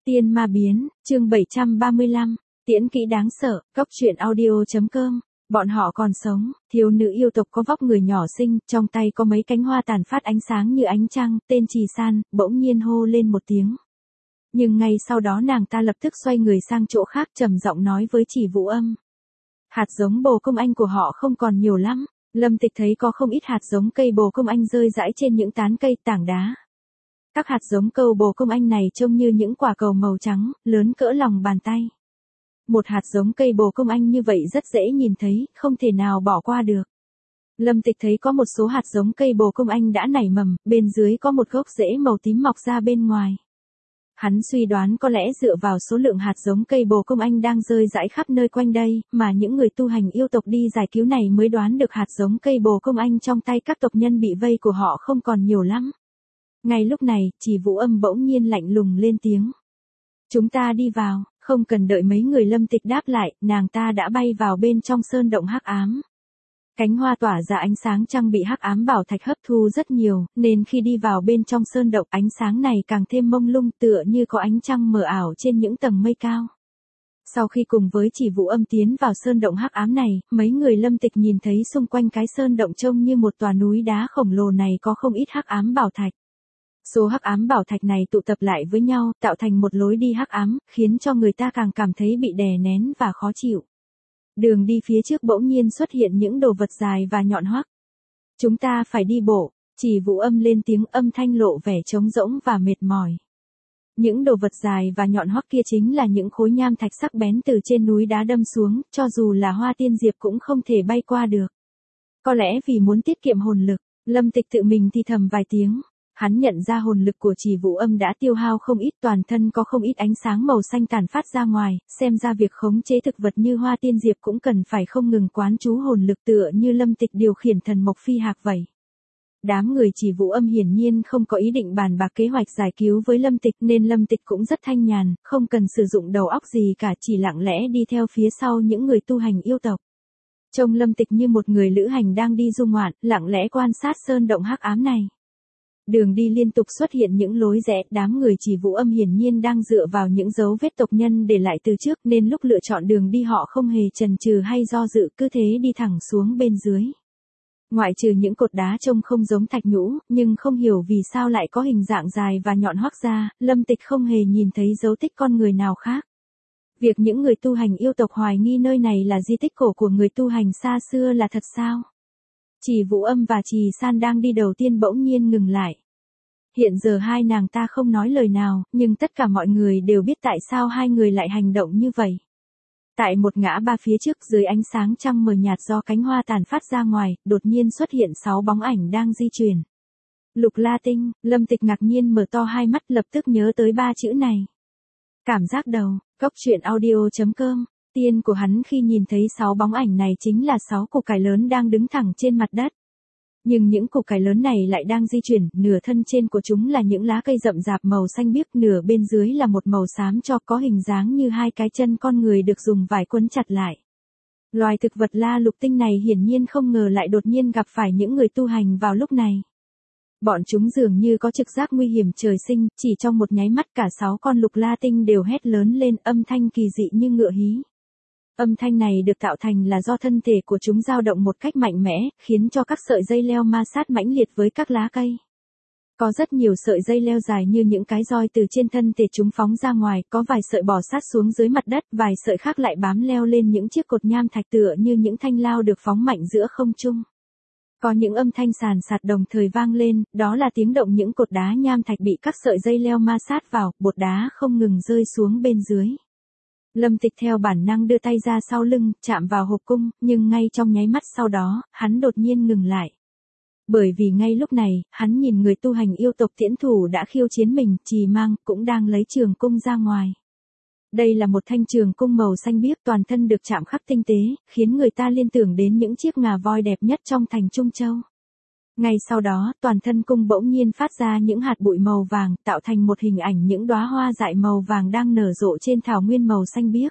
Tiên ma biến, chương 735, tiễn kỹ đáng sợ, cóc truyện audio.com. Bọn họ còn sống, thiếu nữ yêu tộc có vóc người nhỏ xinh, trong tay có mấy cánh hoa tàn phát ánh sáng như ánh trăng, tên Trì San, bỗng nhiên hô lên một tiếng. Nhưng ngay sau đó nàng ta lập tức xoay người sang chỗ khác trầm giọng nói với Chỉ Vũ Âm. Hạt giống bồ công anh của họ không còn nhiều lắm. Lâm Tịch thấy có không ít hạt giống cây bồ công anh rơi rãi trên những tán cây tảng đá. Các hạt giống cầu bồ công anh này trông như những quả cầu màu trắng, lớn cỡ lòng bàn tay. Một hạt giống cây bồ công anh như vậy rất dễ nhìn thấy, không thể nào bỏ qua được. Lâm Tịch thấy có một số hạt giống cây bồ công anh đã nảy mầm, bên dưới có một gốc rễ màu tím mọc ra bên ngoài. Hắn suy đoán có lẽ dựa vào số lượng hạt giống cây bồ công anh đang rơi rải khắp nơi quanh đây, mà những người tu hành yêu tộc đi giải cứu này mới đoán được hạt giống cây bồ công anh trong tay các tộc nhân bị vây của họ không còn nhiều lắm. Ngay lúc này, Chỉ Vũ Âm bỗng nhiên lạnh lùng lên tiếng. Chúng ta đi vào, không cần đợi mấy người Lâm Tịch đáp lại, nàng ta đã bay vào bên trong sơn động hắc ám. Cánh hoa tỏa ra ánh sáng trăng bị hắc ám bảo thạch hấp thu rất nhiều, nên khi đi vào bên trong sơn động ánh sáng này càng thêm mông lung tựa như có ánh trăng mờ ảo trên những tầng mây cao. Sau khi cùng với Chỉ Vũ Âm tiến vào sơn động hắc ám này, mấy người Lâm Tịch nhìn thấy xung quanh cái sơn động trông như một tòa núi đá khổng lồ này có không ít hắc ám bảo thạch. Số hắc ám bảo thạch này tụ tập lại với nhau, tạo thành một lối đi hắc ám, khiến cho người ta càng cảm thấy bị đè nén và khó chịu. Đường đi phía trước bỗng nhiên xuất hiện những đồ vật dài và nhọn hoắt. Chúng ta phải đi bộ, Chỉ Vũ Âm lên tiếng, âm thanh lộ vẻ trống rỗng và mệt mỏi. Những đồ vật dài và nhọn hoắt kia chính là những khối nham thạch sắc bén từ trên núi đá đâm xuống, cho dù là Hoa Tiên Diệp cũng không thể bay qua được. Có lẽ vì muốn tiết kiệm hồn lực, Lâm Tịch tự mình thì thầm vài tiếng. Hắn nhận ra hồn lực của Chỉ Vũ Âm đã tiêu hao không ít, toàn thân có không ít ánh sáng màu xanh tản phát ra ngoài, xem ra việc khống chế thực vật như Hoa Tiên Diệp cũng cần phải không ngừng quán chú hồn lực tựa như Lâm Tịch điều khiển thần mộc phi hạc vậy. Đám người Chỉ Vũ Âm hiển nhiên không có ý định bàn bạc kế hoạch giải cứu với Lâm Tịch nên Lâm Tịch cũng rất thanh nhàn, không cần sử dụng đầu óc gì cả, chỉ lặng lẽ đi theo phía sau những người tu hành yêu tộc. Trông Lâm Tịch như một người lữ hành đang đi du ngoạn, lặng lẽ quan sát sơn động hắc ám này. Đường đi liên tục xuất hiện những lối rẽ, đám người Chỉ Vũ Âm hiển nhiên đang dựa vào những dấu vết tộc nhân để lại từ trước nên lúc lựa chọn đường đi họ không hề chần chừ hay do dự, cứ thế đi thẳng xuống bên dưới. Ngoại trừ những cột đá trông không giống thạch nhũ, nhưng không hiểu vì sao lại có hình dạng dài và nhọn hoắt ra, Lâm Tịch không hề nhìn thấy dấu tích con người nào khác. Việc những người tu hành yêu tộc hoài nghi nơi này là di tích cổ của người tu hành xa xưa là thật sao? Chỉ Vũ Âm và Trì San đang đi đầu tiên bỗng nhiên ngừng lại. Hiện giờ hai nàng ta không nói lời nào, nhưng tất cả mọi người đều biết tại sao hai người lại hành động như vậy. Tại một ngã ba phía trước, dưới ánh sáng trăng mờ nhạt do cánh hoa tàn phát ra ngoài, đột nhiên xuất hiện 6 bóng ảnh đang di chuyển. Lục La Tinh, Lâm Tịch ngạc nhiên mở to hai mắt, lập tức nhớ tới 3 chữ này. Cảm giác đầu, cóc truyện audio.com. Tiên của hắn khi nhìn thấy 6 bóng ảnh này chính là 6 củ cải lớn đang đứng thẳng trên mặt đất. Nhưng những củ cải lớn này lại đang di chuyển, nửa thân trên của chúng là những lá cây rậm rạp màu xanh biếc, nửa bên dưới là một màu xám cho có hình dáng như hai cái chân con người được dùng vải quấn chặt lại. Loài thực vật La Lục Tinh này hiển nhiên không ngờ lại đột nhiên gặp phải những người tu hành vào lúc này. Bọn chúng dường như có trực giác nguy hiểm trời sinh, chỉ trong một nháy mắt cả 6 con Lục La Tinh đều hét lớn lên, âm thanh kỳ dị như ngựa hí. Âm thanh này được tạo thành là do thân thể của chúng dao động một cách mạnh mẽ, khiến cho các sợi dây leo ma sát mãnh liệt với các lá cây. Có rất nhiều sợi dây leo dài như những cái roi từ trên thân thể chúng phóng ra ngoài, có vài sợi bò sát xuống dưới mặt đất, vài sợi khác lại bám leo lên những chiếc cột nham thạch tựa như những thanh lao được phóng mạnh giữa không trung. Có những âm thanh sàn sạt đồng thời vang lên, đó là tiếng động những cột đá nham thạch bị các sợi dây leo ma sát vào, bột đá không ngừng rơi xuống bên dưới. Lâm Tịch theo bản năng đưa tay ra sau lưng, chạm vào hộp cung, nhưng ngay trong nháy mắt sau đó, hắn đột nhiên ngừng lại. Bởi vì ngay lúc này, hắn nhìn người tu hành yêu tộc Tiễn Thủ đã khiêu chiến mình, Trì Mang, cũng đang lấy trường cung ra ngoài. Đây là một thanh trường cung màu xanh biếc, toàn thân được chạm khắc tinh tế, khiến người ta liên tưởng đến những chiếc ngà voi đẹp nhất trong thành Trung Châu. Ngay sau đó, toàn thân cung bỗng nhiên phát ra những hạt bụi màu vàng, tạo thành một hình ảnh những đóa hoa dại màu vàng đang nở rộ trên thảo nguyên màu xanh biếc.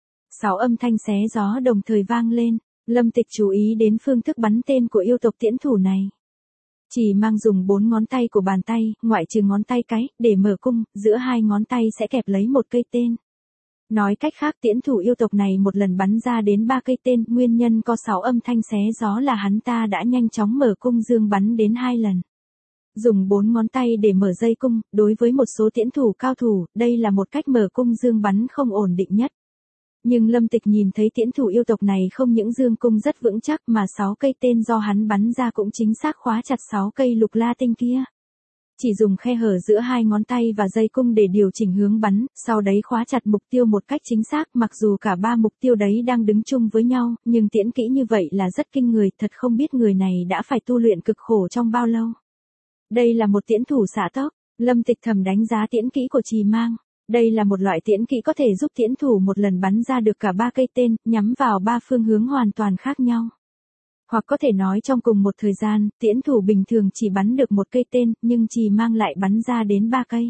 6 âm thanh xé gió đồng thời vang lên, Lâm Tịch chú ý đến phương thức bắn tên của yêu tộc Tiễn Thủ này. Chỉ mang dùng 4 ngón tay của bàn tay, ngoại trừ ngón tay cái, để mở cung, giữa hai ngón tay sẽ kẹp lấy một cây tên. Nói cách khác tiễn thủ yêu tộc này một lần bắn ra đến 3 cây tên, nguyên nhân có 6 âm thanh xé gió là hắn ta đã nhanh chóng mở cung dương bắn đến 2 lần. Dùng 4 ngón tay để mở dây cung, đối với một số tiễn thủ cao thủ, đây là một cách mở cung dương bắn không ổn định nhất. Nhưng Lâm Tịch nhìn thấy tiễn thủ yêu tộc này không những dương cung rất vững chắc mà 6 cây tên do hắn bắn ra cũng chính xác khóa chặt 6 cây lục la tinh kia. Chỉ dùng khe hở giữa hai ngón tay và dây cung để điều chỉnh hướng bắn, sau đấy khóa chặt mục tiêu một cách chính xác, mặc dù cả 3 mục tiêu đấy đang đứng chung với nhau, nhưng tiễn kỹ như vậy là rất kinh người, thật không biết người này đã phải tu luyện cực khổ trong bao lâu. Đây là một tiễn thủ xạ tốc, Lâm Tịch thầm đánh giá tiễn kỹ của Trì Mang. Đây là một loại tiễn kỹ có thể giúp tiễn thủ một lần bắn ra được cả 3 cây tên, nhắm vào 3 phương hướng hoàn toàn khác nhau. Hoặc có thể nói trong cùng một thời gian, tiễn thủ bình thường chỉ bắn được một cây tên, nhưng Trì Mang lại bắn ra đến 3 cây.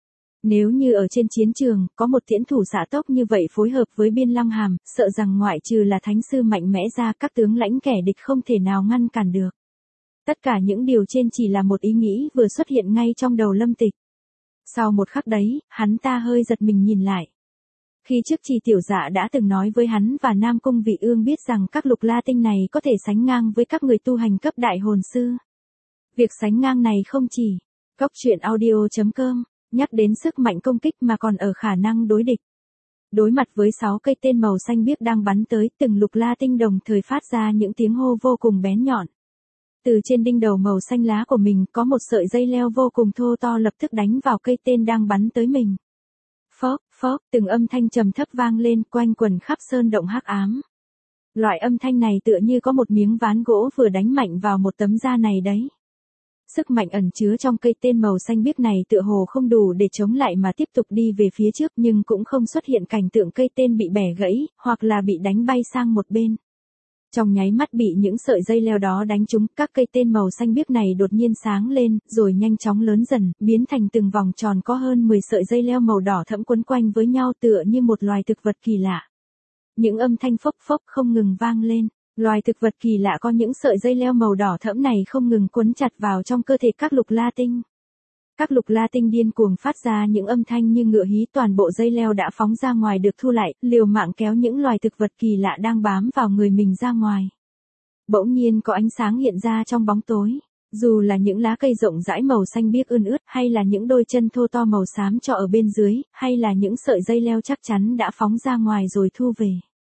Nếu như ở trên chiến trường, có một tiễn thủ xạ tốc như vậy phối hợp với Biên Long Hàm, sợ rằng ngoại trừ là thánh sư mạnh mẽ ra các tướng lãnh kẻ địch không thể nào ngăn cản được. Tất cả những điều trên chỉ là một ý nghĩ vừa xuất hiện ngay trong đầu Lâm Tịch. Sau một khắc đấy, hắn ta hơi giật mình nhìn lại. Khi trước Trì Tiểu Dạ đã từng nói với hắn và Nam Cung Vị Ương biết rằng các lục la tinh này có thể sánh ngang với các người tu hành cấp đại hồn sư. Việc sánh ngang này không chỉ Cốc Truyện Audio.com nhắc đến sức mạnh công kích mà còn ở khả năng đối địch. Đối mặt với 6 cây tên màu xanh biếc đang bắn tới, từng lục la tinh đồng thời phát ra những tiếng hô vô cùng bén nhọn. Từ trên đinh đầu màu xanh lá của mình có một sợi dây leo vô cùng thô to lập tức đánh vào cây tên đang bắn tới mình. Phốc, phốc, từng âm thanh trầm thấp vang lên quanh quần khắp sơn động hắc ám. Loại âm thanh này tựa như có một miếng ván gỗ vừa đánh mạnh vào một tấm da này đấy. Sức mạnh ẩn chứa trong cây tên màu xanh biếc này tựa hồ không đủ để chống lại mà tiếp tục đi về phía trước, nhưng cũng không xuất hiện cảnh tượng cây tên bị bẻ gãy, hoặc là bị đánh bay sang một bên. Trong nháy mắt bị những sợi dây leo đó đánh trúng, các cây tên màu xanh biếc này đột nhiên sáng lên, rồi nhanh chóng lớn dần, biến thành từng vòng tròn có hơn 10 sợi dây leo màu đỏ thẫm quấn quanh với nhau tựa như một loài thực vật kỳ lạ. Những âm thanh phốc phốc không ngừng vang lên. Loài thực vật kỳ lạ có những sợi dây leo màu đỏ thẫm này không ngừng quấn chặt vào trong cơ thể các lục la tinh. Các lục la tinh điên cuồng phát ra những âm thanh như ngựa hí, toàn bộ dây leo đã phóng ra ngoài được thu lại, liều mạng kéo những loài thực vật kỳ lạ đang bám vào người mình ra ngoài. Bỗng nhiên có ánh sáng hiện ra trong bóng tối. Dù là những lá cây rộng rãi màu xanh biếc ươn ướt, hay là những đôi chân thô to màu xám trọ ở bên dưới, hay là những sợi dây leo chắc chắn đã phóng ra ngoài rồi thu về.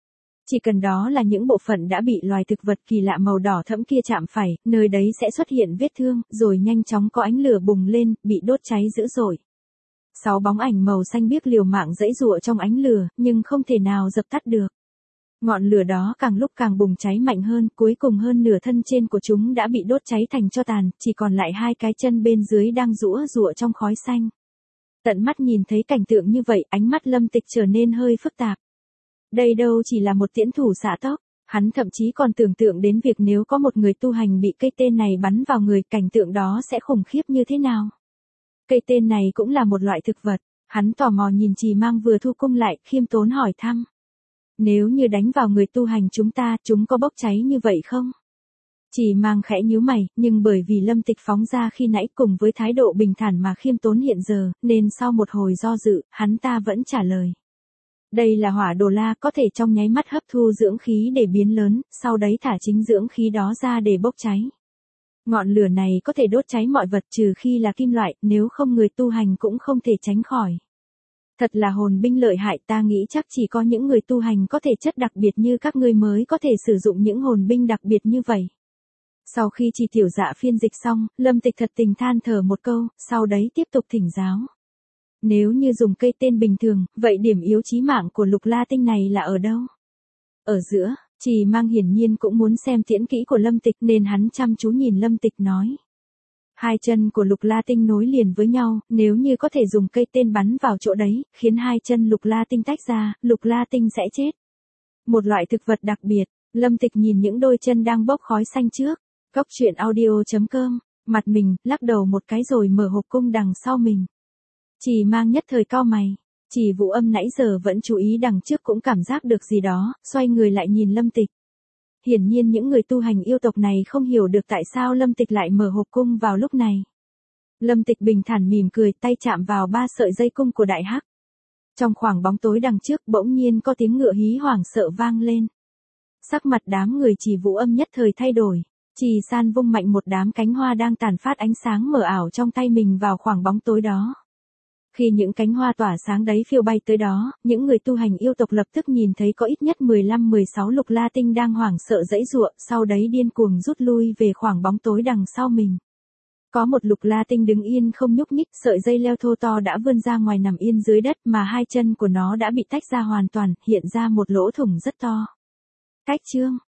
Chỉ cần đó là những bộ phận đã bị loài thực vật kỳ lạ màu đỏ thẫm kia chạm phải, nơi đấy sẽ xuất hiện vết thương, rồi nhanh chóng có ánh lửa bùng lên, bị đốt cháy dữ dội. 6 bóng ảnh màu xanh biếc liều mạng giãy giụa trong ánh lửa, nhưng không thể nào dập tắt được. Ngọn lửa đó càng lúc càng bùng cháy mạnh hơn, cuối cùng hơn nửa thân trên của chúng đã bị đốt cháy thành tro tàn, chỉ còn lại 2 cái chân bên dưới đang giũa giụa trong khói xanh. Tận mắt nhìn thấy cảnh tượng như vậy, ánh mắt Lâm Tịch trở nên hơi phức tạp. Đây đâu chỉ là một tiễn thủ xạ tốc, hắn thậm chí còn tưởng tượng đến việc nếu có một người tu hành bị cây tên này bắn vào người, cảnh tượng đó sẽ khủng khiếp như thế nào. Cây tên này cũng là một loại thực vật, hắn tò mò nhìn Trì Mang vừa thu cung lại, khiêm tốn hỏi thăm. Nếu như đánh vào người tu hành chúng có bốc cháy như vậy không? Trì Mang khẽ nhíu mày, nhưng bởi vì Lâm Tịch phóng ra khi nãy cùng với thái độ bình thản mà khiêm tốn hiện giờ, nên sau một hồi do dự, hắn ta vẫn trả lời. Đây là hỏa đồ la, có thể trong nháy mắt hấp thu dưỡng khí để biến lớn, sau đấy thả chính dưỡng khí đó ra để bốc cháy. Ngọn lửa này có thể đốt cháy mọi vật trừ khi là kim loại, nếu không người tu hành cũng không thể tránh khỏi. Thật là hồn binh lợi hại, ta nghĩ chắc chỉ có những người tu hành có thể chất đặc biệt như các ngươi mới có thể sử dụng những hồn binh đặc biệt như vậy. Sau khi Trì Tiểu Dạ phiên dịch xong, Lâm Tịch thật tình than thở một câu, sau đấy tiếp tục thỉnh giáo. Nếu như dùng cây tên bình thường, vậy điểm yếu chí mạng của lục la tinh này là ở đâu? Ở giữa, Trì Mang hiển nhiên cũng muốn xem tiễn kỹ của Lâm Tịch nên hắn chăm chú nhìn Lâm Tịch nói. 2 chân của lục la tinh nối liền với nhau, nếu như có thể dùng cây tên bắn vào chỗ đấy, khiến 2 chân lục la tinh tách ra, lục la tinh sẽ chết. Một loại thực vật đặc biệt, Lâm Tịch nhìn những đôi chân đang bốc khói xanh trước. Cốc Truyện Audio.com, mặt mình, lắc đầu một cái rồi mở hộp cung đằng sau mình. Trì Mang nhất thời cau mày, Trì Vũ Âm nãy giờ vẫn chú ý đằng trước cũng cảm giác được gì đó, xoay người lại nhìn Lâm Tịch. hiển nhiên những người tu hành yêu tộc này không hiểu được tại sao Lâm Tịch lại mở hộp cung vào lúc này. Lâm Tịch bình thản mỉm cười, tay chạm vào 3 sợi dây cung của Đại Hắc. Trong khoảng bóng tối đằng trước bỗng nhiên có tiếng ngựa hí hoảng sợ vang lên. Sắc mặt đám người Trì Vũ Âm nhất thời thay đổi. Trì San vung mạnh một đám cánh hoa đang tàn phát ánh sáng mờ ảo trong tay mình vào khoảng bóng tối đó. Khi những cánh hoa tỏa sáng đấy phiêu bay tới đó, những người tu hành yêu tộc lập tức nhìn thấy có ít nhất 15-16 lục la tinh đang hoảng sợ giãy giụa, sau đấy điên cuồng rút lui về khoảng bóng tối đằng sau mình. Có một lục la tinh đứng yên không nhúc nhích, sợi dây leo thô to đã vươn ra ngoài nằm yên dưới đất mà 2 chân của nó đã bị tách ra hoàn toàn, hiện ra một lỗ thủng rất to. Cách chương